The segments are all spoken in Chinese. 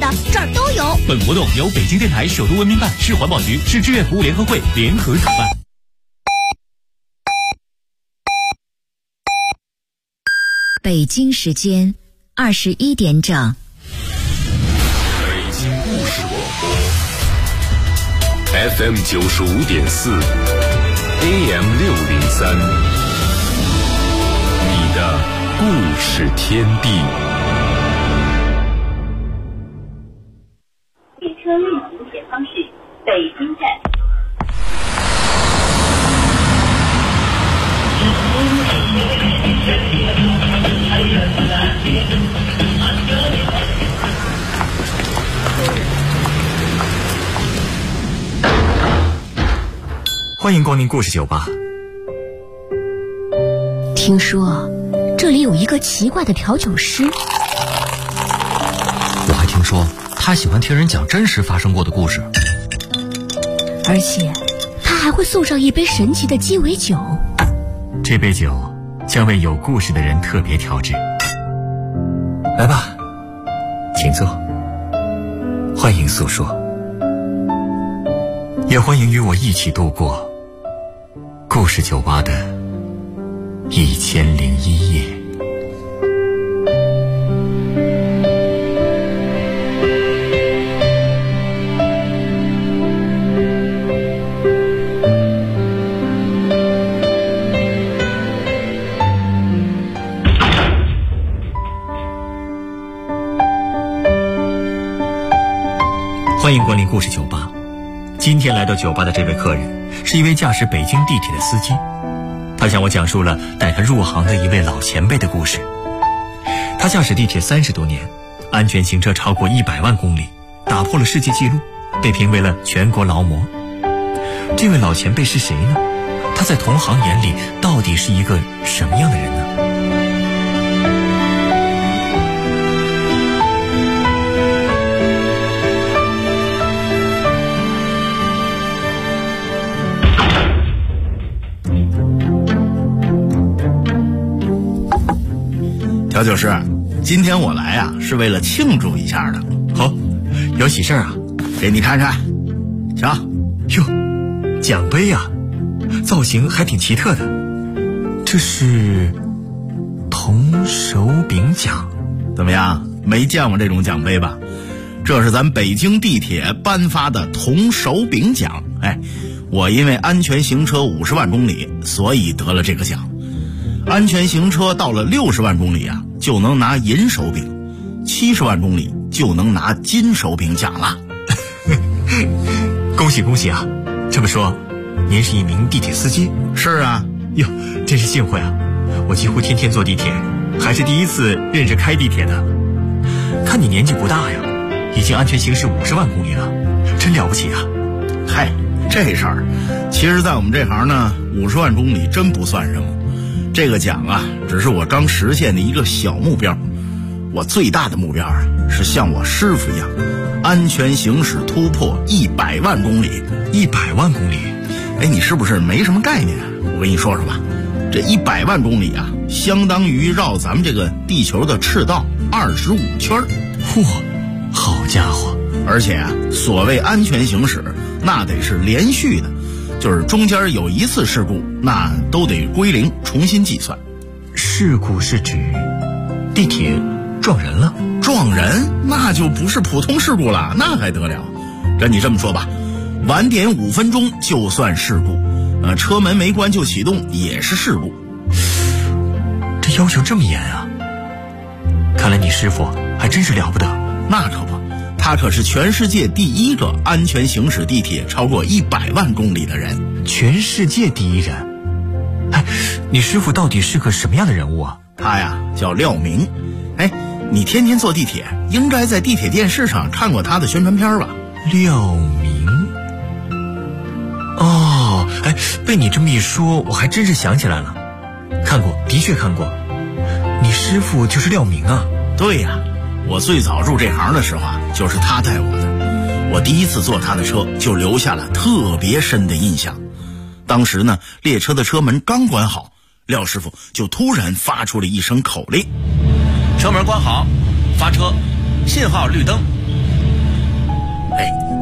的，这儿都有。 本活动由北京电台首都文明办、市环保局、市志愿服务联合会联合主办。 北京时间21点整。 北京故事广播 FM 95.4 AM 603，你的故事天地。 列车运行前方是北京站。 欢迎光临故事酒吧。 听说这里有一个奇怪的调酒师， 我还听说他喜欢听人讲真实发生过的故事， 而且他还会送上一杯神奇的鸡尾酒。 这杯酒将为有故事的人特别调制。来吧，请坐，欢迎诉说，也欢迎与我一起度过故事酒吧的1001夜。欢迎光临故事酒吧。今天来到酒吧的这位客人是一位驾驶北京地铁的司机，他向我讲述了带他入行的一位老前辈的故事。他驾驶地铁30多年，安全行车超过100万公里，打破了世界纪录，被评为了全国劳模。这位老前辈是谁呢？他在同行眼里到底是一个什么样的人呢？ 调酒师，今天我来啊，是为了庆祝一下的。 好，有喜事啊， 给你看看。瞧， 哟，奖杯啊，造型还挺奇特的。这是铜手柄奖， 怎么样？没见过这种奖杯吧？这是咱北京地铁颁发的铜手柄奖。哎，我因为安全行车50万公里，所以得了这个奖。安全行车到了60万公里啊，就能拿银手柄；70万公里就能拿金手柄奖了。 恭喜恭喜啊！这么说，您是一名地铁司机？ 是啊。 哟，真是幸会啊！我几乎天天坐地铁，还是第一次认识开地铁的。看你年纪不大呀，已经安全行驶50万公里了，真了不起啊！ 嗨，这事儿，其实在我们这行呢，50万公里真不算什么。这个奖啊，只是我刚实现的一个小目标。我最大的目标啊，是像我师傅一样，安全行驶突破100万公里。 100万公里？ 哎，你是不是没什么概念？我跟你说说吧，这100万公里啊，相当于绕咱们这个地球的赤道25圈。 嚯，好家伙！ 而且啊，所谓安全行驶，那得是连续的。就是中间有一次事故，那都得归零，重新计算。 事故是指地铁撞人了？ 撞人那就不是普通事故了，那还得了？跟你这么说吧，晚点5分钟就算事故，车门没关就启动也是事故。 这要求这么严啊！看来你师傅还真是了不得。 那可不，他可是全世界第一个安全行驶地铁超过100万公里的人。 全世界第一人？哎，你师傅到底是个什么样的人物啊？ 他呀叫廖明。哎，你天天坐地铁，应该在地铁电视上看过他的宣传片吧？ 廖明。哦，哎，被你这么一说，我还真是想起来了，看过，的确看过。你师傅就是廖明啊？ 对呀，我最早入这行的时候啊，就是他带我的。我第一次坐他的车，就留下了特别深的印象。当时呢，列车的车门刚关好，廖师傅就突然发出了一声口令： 车门关好，发车，信号绿灯，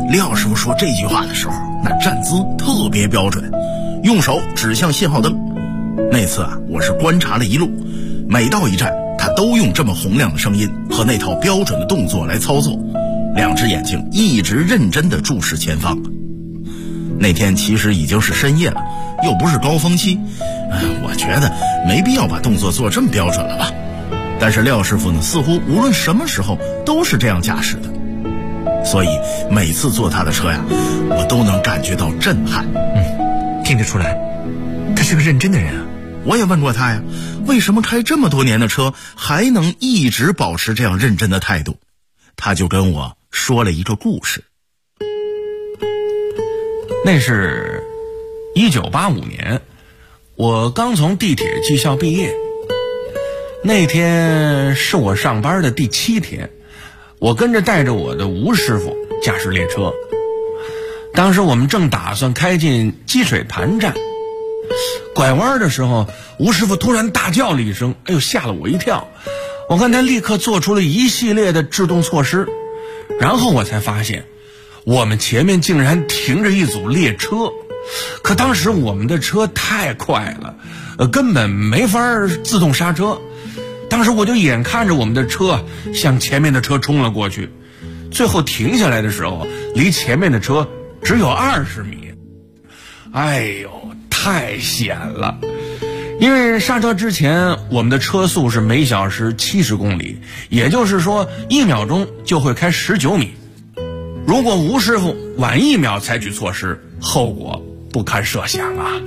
廖师傅说这句话的时候，那站姿特别标准，用手指向信号灯。那次啊，我是观察了一路，每到一站他都用这么洪亮的声音和那套标准的动作来操作，两只眼睛一直认真地注视前方。那天其实已经是深夜了，又不是高峰期，我觉得没必要把动作做这么标准了吧。但是廖师傅呢，似乎无论什么时候都是这样驾驶的，所以每次坐他的车呀，我都能感觉到震撼。 听得出来他是个认真的人啊。 我也问过他呀，为什么开这么多年的车还能一直保持这样认真的态度？他就跟我说了一个故事。 那是1985年，我刚从地铁技校毕业。那天是我上班的第7天，我跟着带着我的吴师傅驾驶列车。当时我们正打算开进积水潭站，拐弯的时候，吴师傅突然大叫了一声，哎呦，吓了我一跳。我看他立刻做出了一系列的制动措施，然后我才发现我们前面竟然停着一组列车。可当时我们的车太快了，根本没法自动刹车。当时我就眼看着我们的车向前面的车冲了过去，最后停下来的时候，离前面的车只有20米。哎呦，太险了！因为刹车之前我们的车速是每小时70公里，也就是说1秒钟就会开19米。如果吴师傅晚1秒采取措施，后果不堪设想啊。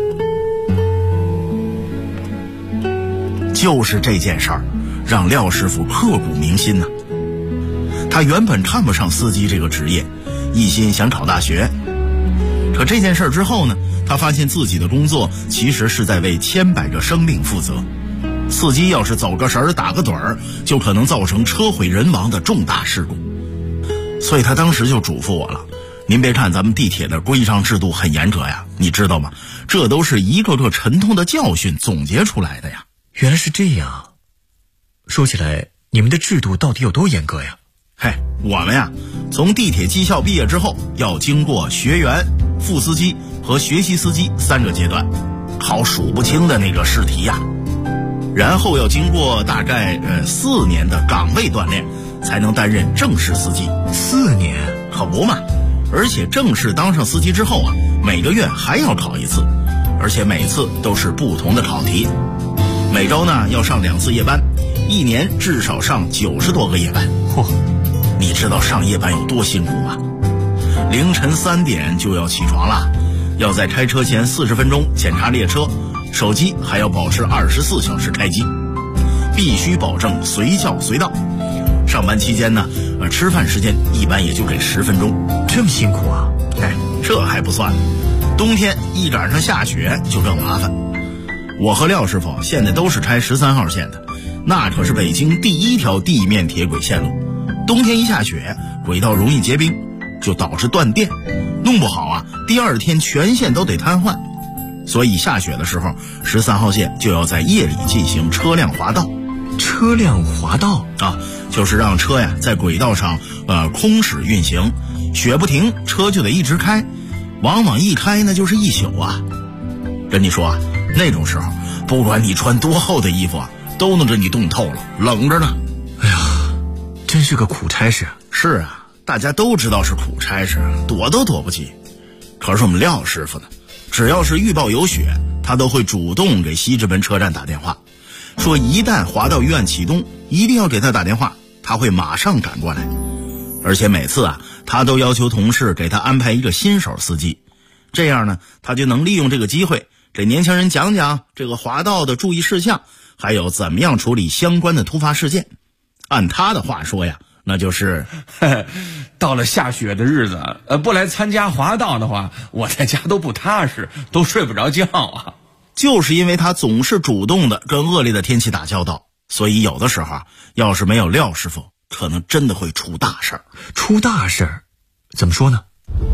就是这件事儿让廖师傅刻骨铭心呢。他原本看不上司机这个职业，一心想考大学。可这件事之后呢，他发现自己的工作其实是在为千百个生命负责。司机要是走个神儿打个盹儿，就可能造成车毁人亡的重大事故。所以他当时就嘱咐我了，您别看咱们地铁的规章制度很严格呀，你知道吗？这都是一个个沉痛的教训总结出来的呀。 原来是这样，说起来你们的制度到底有多严格呀？ 我们呀，从地铁技校毕业之后，要经过学员、副司机和学习司机3个阶段，考数不清的那个试题呀，然后要经过大概4年的岗位锻炼，才能担任正式司机。 4年？ 可不嘛！而且正式当上司机之后啊，每个月还要考一次，而且每次都是不同的考题。每周呢要上2次夜班，1年至少上90多个夜班。你知道上夜班有多辛苦吗？凌晨3点就要起床了，要在开车前40分钟检查列车，手机还要保持24小时开机，必须保证随叫随到。上班期间呢，吃饭时间一般也就给10分钟。 这么辛苦啊？ 这还不算，冬天一赶上下雪就更麻烦。我和廖师傅现在都是开13号线的，那可是北京第1条地面铁轨线路。冬天一下雪，轨道容易结冰，就导致断电，弄不好啊，第2天全线都得瘫痪。所以下雪的时候，13号线就要在夜里进行车辆滑道。 车辆滑道啊，就是让车呀在轨道上空驶运行，雪不停，车就得一直开，往往一开那就是1宿啊。跟你说啊，那种时候不管你穿多厚的衣服啊，都能给你冻透了，冷着呢。 哎呀，真是个苦差事。 是啊，大家都知道是苦差事，躲都躲不及。可是我们廖师傅呢，只要是预报有雪，他都会主动给西直门车站打电话，说一旦滑道预案启动，一定要给他打电话，他会马上赶过来。而且每次啊，他都要求同事给他安排一个新手司机，这样呢，他就能利用这个机会给年轻人讲讲这个滑道的注意事项，还有怎么样处理相关的突发事件。按他的话说呀，那就是到了下雪的日子，不来参加滑道的话，我在家都不踏实，都睡不着觉啊。 就是因为他总是主动的跟恶劣的天气打交道，所以有的时候啊，要是没有廖师傅，可能真的会出大事儿。 出大事儿？怎么说呢？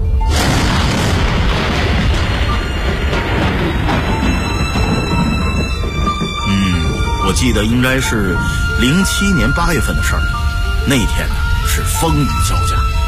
我记得应该是07年8月份的事儿。那天呢是风雨交加，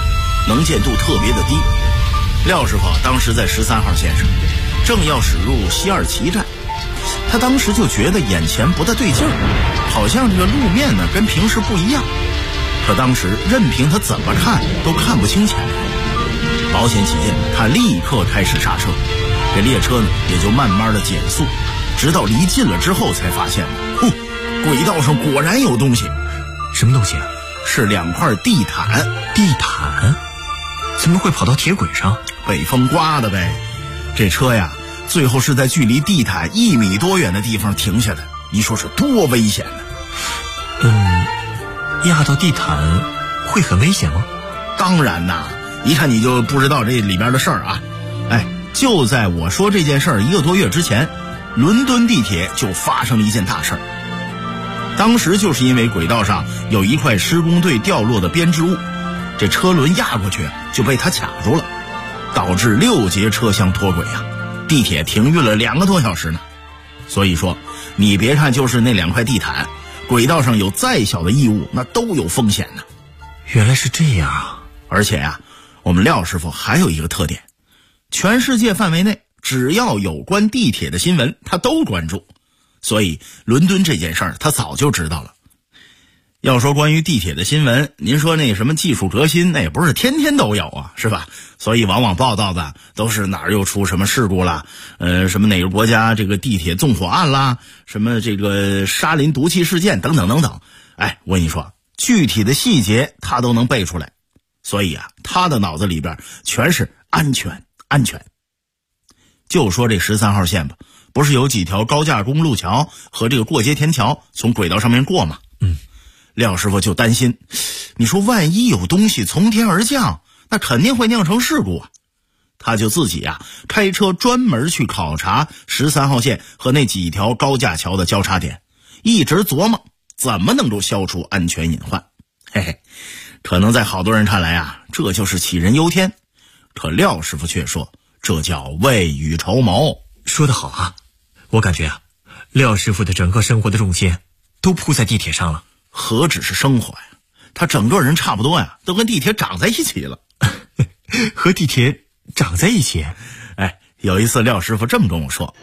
能见度特别的低。廖师傅当时在13号线上，正要驶入西二旗站，他当时就觉得眼前不大对劲儿，好像这个路面呢跟平时不一样。可当时任凭他怎么看都看不清前面，保险起见，他立刻开始刹车，这列车呢也就慢慢的减速，直到离近了之后才发现，轨道上果然有东西。 什么东西啊？ 是2块地毯。 地毯？怎么会跑到铁轨上？ 北风刮的呗。这车呀，最后是在距离地毯1米多远的地方停下的，你说是多危险呢？ 压到地毯会很危险吗？ 当然呐，一看你就不知道这里边的事儿啊。就在我说这件事儿1个多月之前，伦敦地铁就发生了一件大事儿。当时就是因为轨道上有一块施工队掉落的编织物，这车轮压过去就被它卡住了，导致6节车厢脱轨啊，地铁停运了2个多小时呢。所以说，你别看就是那2块地毯，轨道上有再小的异物，那都有风险呢。 原来是这样啊！ 而且呀，我们廖师傅还有一个特点，全世界范围内只要有关地铁的新闻，他都关注。所以伦敦这件事儿他早就知道了。要说关于地铁的新闻，您说那什么技术革新，那也不是天天都有啊，是吧？所以往往报道的都是哪儿又出什么事故啦，什么哪个国家这个地铁纵火案啦，什么这个沙林毒气事件等等等等。我跟你说，具体的细节他都能背出来。所以啊，他的脑子里边全是安全。就说这13号线吧，不是有几条高架公路桥和这个过街天桥从轨道上面过吗？廖师傅就担心，你说万一有东西从天而降，那肯定会酿成事故啊。他就自己开车专门去考察13号线和那几条高架桥的交叉点，一直琢磨怎么能够消除安全隐患。可能在好多人看来这就是杞人忧天，可廖师傅却说这叫未雨绸缪。 说得好啊，我感觉廖师傅的整个生活的重心都扑在地铁上了。 何止是生活呀，他整个人差不多都跟地铁长在一起了。 和地铁长在一起？ 有一次廖师傅这么跟我说。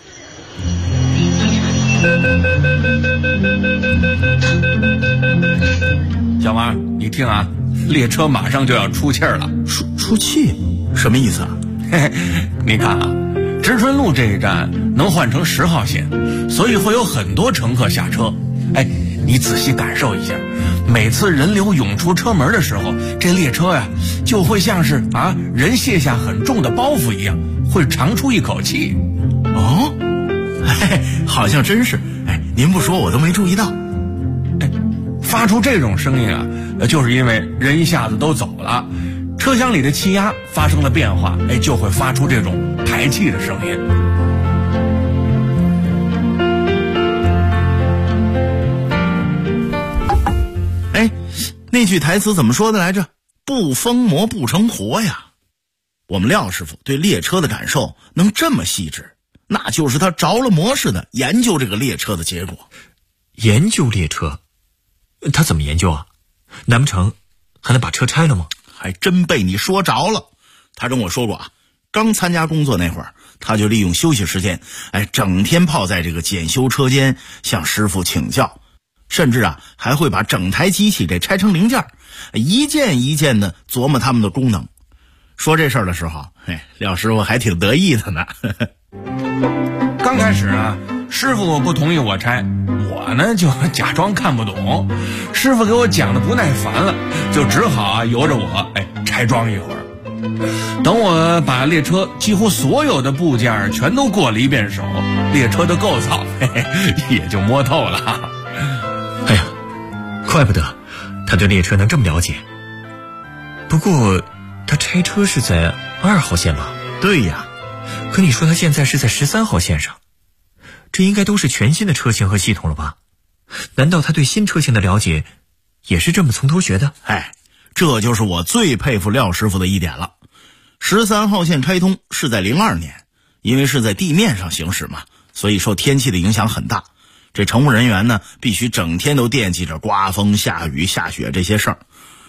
小王，你听啊，列车马上就要出气儿了。 出气？什么意思啊？ 你看知春路这一站能换成10号线，所以会有很多乘客下车。你仔细感受一下，每次人流涌出车门的时候，这列车就会像是人卸下很重的包袱一样，会长出一口气。 好像真是。您不说我都没注意到。 发出这种声音就是因为人一下子都走了，车厢里的气压发生了变化，就会发出这种排气的声音。 那句台词怎么说的来着？不疯魔不成活呀。我们廖师傅对列车的感受能这么细致，那就是他着了魔似的研究这个列车的结果。 研究列车？他怎么研究啊？难不成还能把车拆了吗？ 还真被你说着了。他跟我说过刚参加工作那会儿，他就利用休息时间整天泡在这个检修车间向师傅请教，甚至还会把整台机器给拆成零件，一件一件的琢磨他们的功能。说这事儿的时候，廖师傅还挺得意的呢。 刚开始师傅不同意我拆，我呢就假装看不懂。师傅给我讲的不耐烦了，就只好由着我拆装一会儿。等我把列车几乎所有的部件全都过了一遍手，列车的构造也就摸透了。 怪不得他对列车能这么了解。不过他拆车是在2号线吧？ 对呀。 可你说他现在是在13号线上，这应该都是全新的车型和系统了吧？难道他对新车型的了解也是这么从头学的？ 这就是我最佩服廖师傅的一点了。13号线开通是在02年，因为是在地面上行驶嘛，所以受天气的影响很大。这乘务人员呢，必须整天都惦记着刮风下雨下雪这些事儿。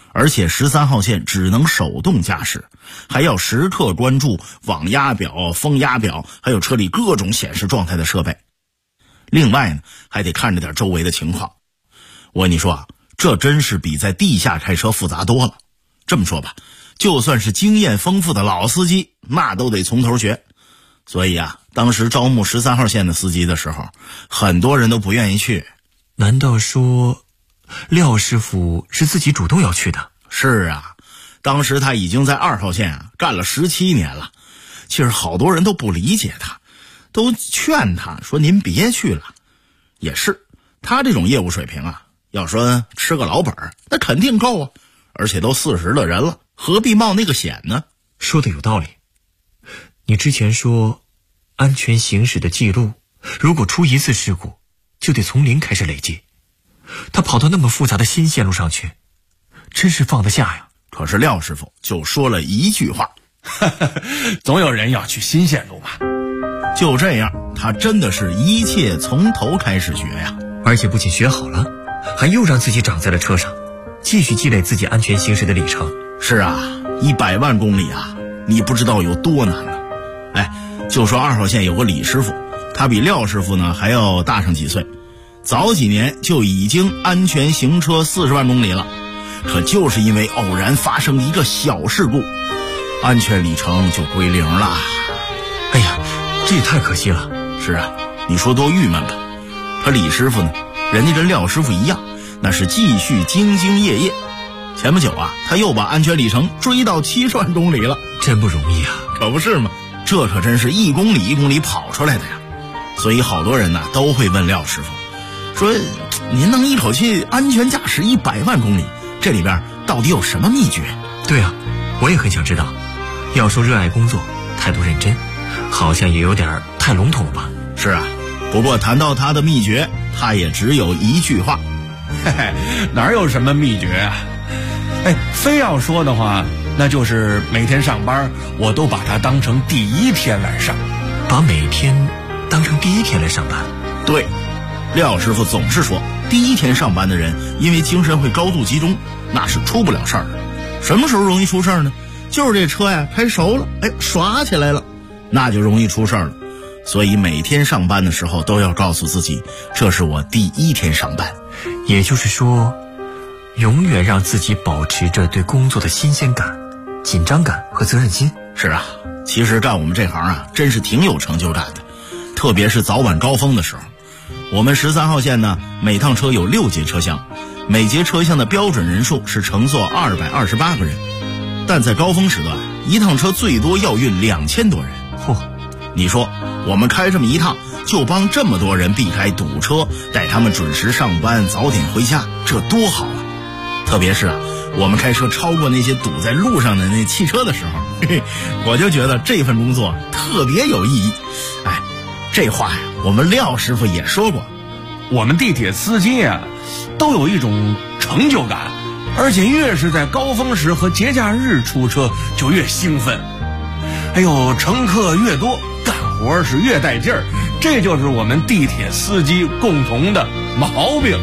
而且13号线只能手动驾驶，还要时刻关注网压表、风压表，还有车里各种显示状态的设备。另外呢，还得看着点周围的情况。我跟你说啊，这真是比在地下开车复杂多了。这么说吧，就算是经验丰富的老司机，那都得从头学。所以啊，当时招募13号线的司机的时候，很多人都不愿意去。 难道说廖师傅是自己主动要去的？ 是啊，当时他已经在2号线干了17年了。其实好多人都不理解他，都劝他说您别去了。也是，他这种业务水平啊，要说吃个老本那肯定够啊，而且都40的人了，何必冒那个险呢？ 说的有道理。你之前说安全行驶的记录，如果出一次事故就得从0开始累计，他跑到那么复杂的新线路上去，真是放得下呀。 可是廖师傅就说了一句话总有人要去新线路嘛。 就这样，他真的是一切从头开始学呀。 而且不仅学好了，还又让自己长在了车上，继续积累自己安全行驶的里程。 是啊，100万公里啊，你不知道有多难呢。就说2号线有个李师傅，他比廖师傅呢还要大上几岁，早几年就已经安全行车40万公里了。可就是因为偶然发生一个小事故，安全里程就归0了。 哎呀，这也太可惜了。 是啊，你说多郁闷吧。可李师傅呢，人家跟廖师傅一样，那是继续兢兢业业。前不久啊，他又把安全里程追到70万公里了。 真不容易啊。 可不是吗？这可真是1公里1公里跑出来的呀。所以好多人呢都会问廖师傅说，您能一口气安全驾驶100万公里，这里边到底有什么秘诀？ 对啊，我也很想知道。要说热爱工作，态度认真，好像也有点太笼统了吧。 是啊，不过谈到他的秘诀，他也只有一句话。 嘿嘿，哪有什么秘诀啊？非要说的话，那就是每天上班我都把它当成第一天来上。 把每天当成第一天来上班？ 对，廖师傅总是说，第一天上班的人因为精神会高度集中，那是出不了事儿的。什么时候容易出事儿呢？就是这车呀开熟了，耍起来了，那就容易出事儿了。所以每天上班的时候都要告诉自己，这是我第一天上班。 也就是说，永远让自己保持着对工作的新鲜感、紧张感和责任心。 是啊，其实干我们这行啊，真是挺有成就感的。特别是早晚高峰的时候，我们13号线呢，每趟车有6节车厢，每节车厢的标准人数是乘坐228个人，但在高峰时段，一趟车最多要运2000多人。你说我们开这么一趟，就帮这么多人避开堵车，带他们准时上班，早点回家，这多好啊！特别是我们开车超过那些堵在路上的那汽车的时候，我就觉得这份工作特别有意义。这话呀，我们廖师傅也说过， 我们地铁司机都有一种成就感，而且越是在高峰时和节假日出车就越兴奋。乘客越多，干活是越带劲儿，这就是我们地铁司机共同的毛病。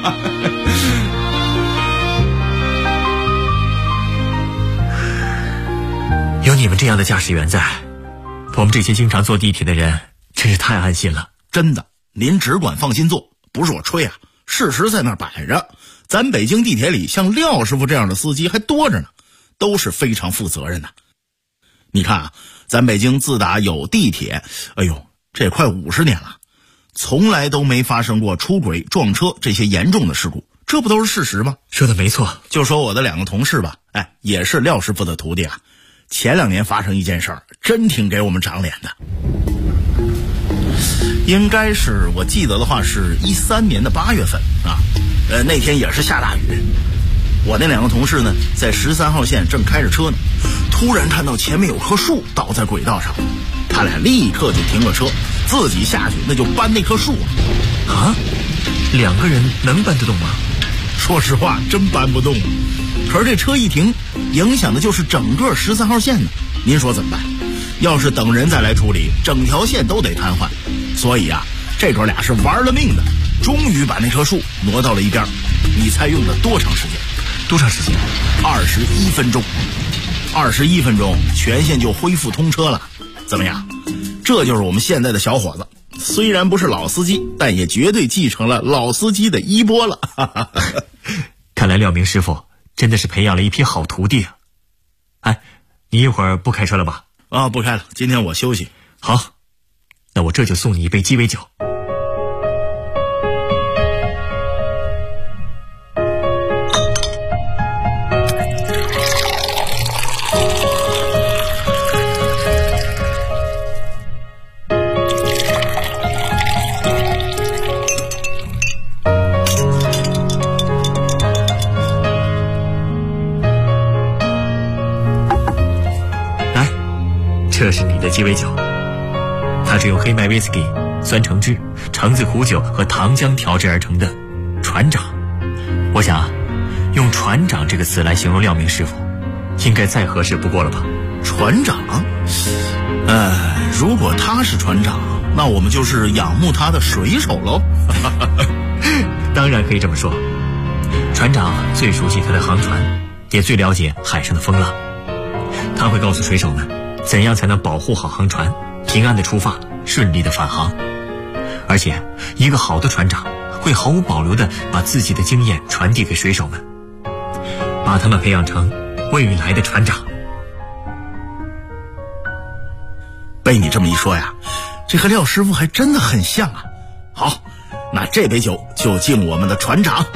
有你们这样的驾驶员在，我们这些经常坐地铁的人真是太安心了。 真的，您只管放心坐，不是我吹事实在那儿摆着。咱北京地铁里像廖师傅这样的司机还多着呢，都是非常负责任的。你看咱北京自打有地铁，这快50年了，从来都没发生过出轨、撞车这些严重的事故，这不都是事实吗？ 说的没错。 就说我的2个同事吧，也是廖师傅的徒弟前2年发生一件事儿，真挺给我们长脸的。应该是我记得的话是13年的8月份那天也是下大雨。我那2个同事呢，在13号线正开着车呢，突然看到前面有棵树倒在轨道上，他俩立刻就停了车，自己下去那就搬那棵树 2个人能搬得动吗？ 说实话真搬不动。可是这车一停，影响的就是整个13号线呢，您说怎么办？要是等人再来处理，整条线都得瘫痪。所以这哥俩是玩了命的，终于把那棵树挪到了一边。你猜用了多长时间？ 多长时间 ？21分钟。21分钟，全线就恢复通车了。怎么样？这就是我们现在的小伙子，虽然不是老司机，但也绝对继承了老司机的衣钵了。 看来廖明师傅真的是培养了一批好徒弟啊！哎，你一会儿不开车了吧？ 啊，不开了，今天我休息。 好，那我这就送你一杯鸡尾酒。这是你的鸡尾酒，它是用黑麦威士忌、酸橙汁、橙子苦酒和糖浆调制而成的船长。我想啊，用船长这个词来形容廖明师傅，应该再合适不过了吧？ 船长？如果他是船长，那我们就是仰慕他的水手喽。 当然可以这么说，船长最熟悉他的航船，也最了解海上的风浪。他会告诉水手们怎样才能保护好航船，平安的出发，顺利的返航。而且一个好的船长会毫无保留地把自己的经验传递给水手们，把他们培养成未来的船长。 被你这么一说呀，这和廖师傅还真的很像啊。好，那这杯酒就敬我们的船长。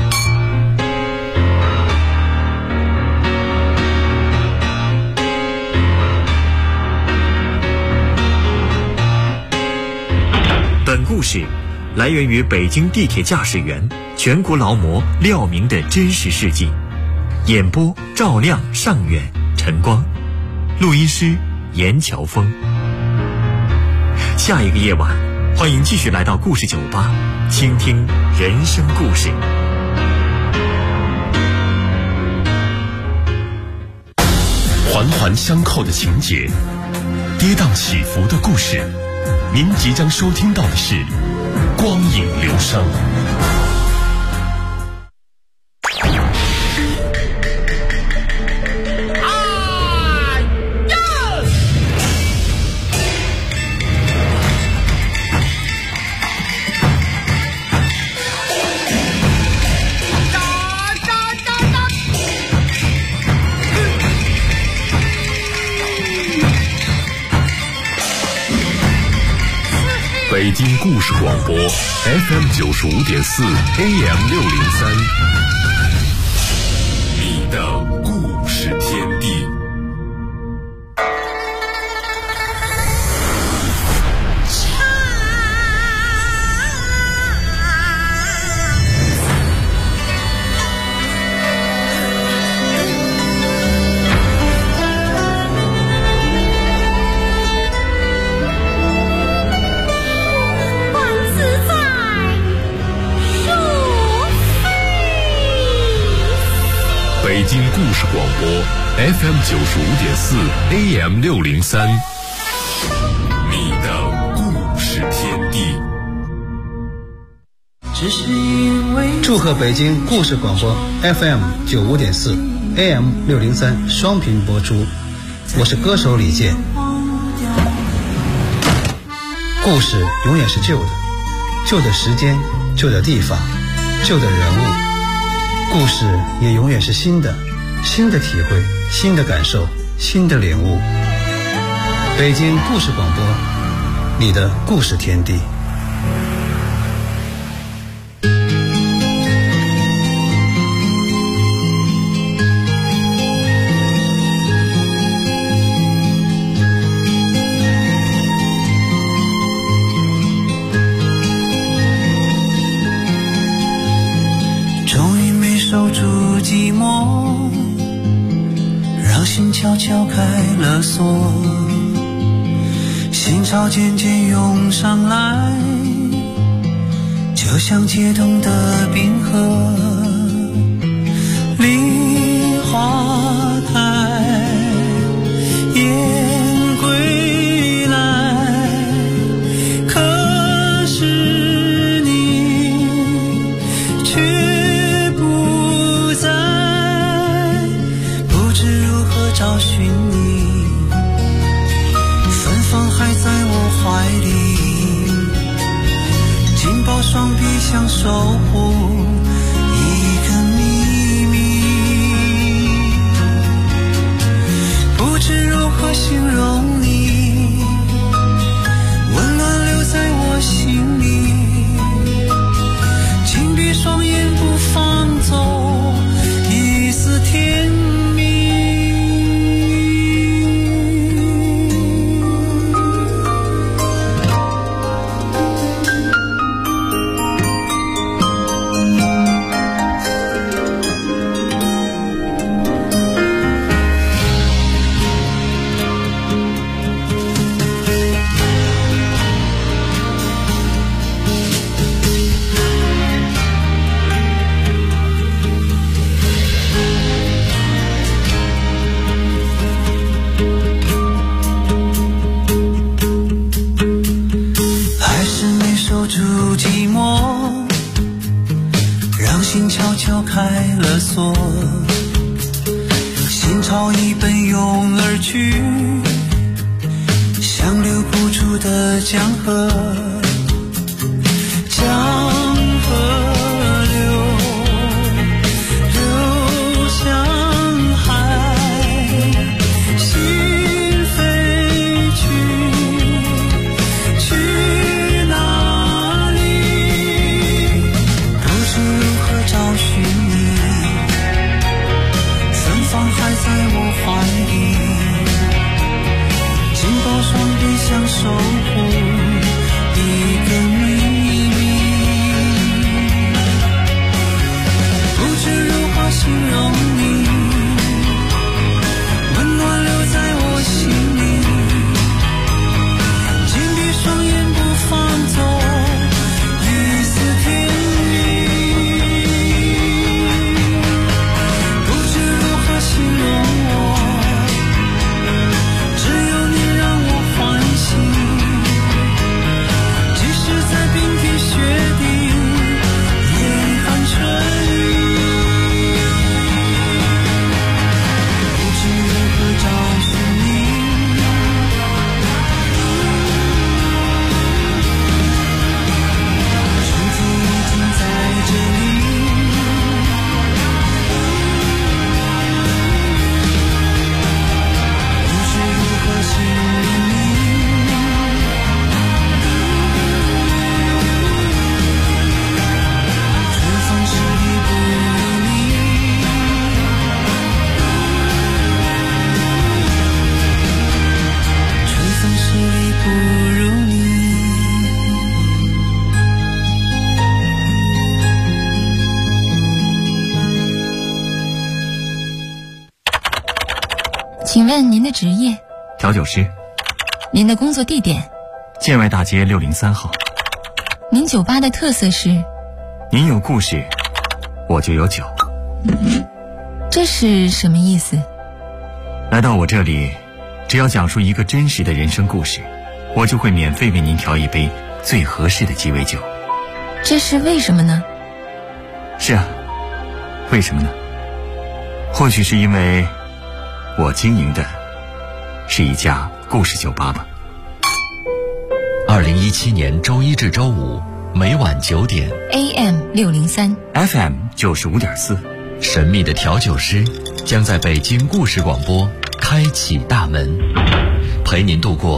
本故事来源于北京地铁驾驶员、全国劳模廖明的真实事迹，演播赵亮、尚远、陈光，录音师严乔峰。下一个夜晚，欢迎继续来到故事酒吧，倾听人生故事。 环环相扣的情节，跌宕起伏的故事。您即将收听到的是《光影流声》。北京故事广播 FM95.4 AM603，你的故事天地。北京故事广播 FM95.4 AM603，你的故事天地。 祝贺北京故事广播 FM95.4 AM603 双频播出，我是歌手李健。故事永远是旧的，旧的时间，旧的地方，旧的人物。故事也永远是新的，新的体会，新的感受，新的领悟。北京故事广播，你的故事天地。 守住寂寞，让心悄悄开了锁，心潮渐渐涌上来，就像解冻的冰河。梨花开，雁归来，可是你却不在想守护一个秘密，不知如何形容你，温暖留在我心里，紧闭双眼不放走一丝甜蜜。悄悄开了锁，心潮一奔涌而去，像流不出的江河，江河流向海，心飞去哪里？不知如何找寻你，芬芳还在我怀里，紧抱双臂想守护一个秘密，不知如何形容你，温暖留在我心里，紧闭双眼不放走一丝甜蜜，不知如何形容我，只有你让我欢喜，即使在冰天雪地严寒春雨，不知如何找寻你，春天已经在这里，不知如何形容你，春风十里不如你，春风十里不如你。 请问您的职业？ 调酒师， 您的工作地点？ 建外大街603号。 您酒吧的特色是？ 您有故事，我就有酒。 这是什么意思？ 来到我这里，只要讲述一个真实的人生故事，我就会免费为您调一杯最合适的鸡尾酒。 这是为什么呢？ 是啊，为什么呢？或许是因为我经营的是一家故事酒吧吧。 2017年周一至周五每晚9点 AM 603 FM 95.4， 神秘的调酒师将在北京故事广播开启大门，陪您度过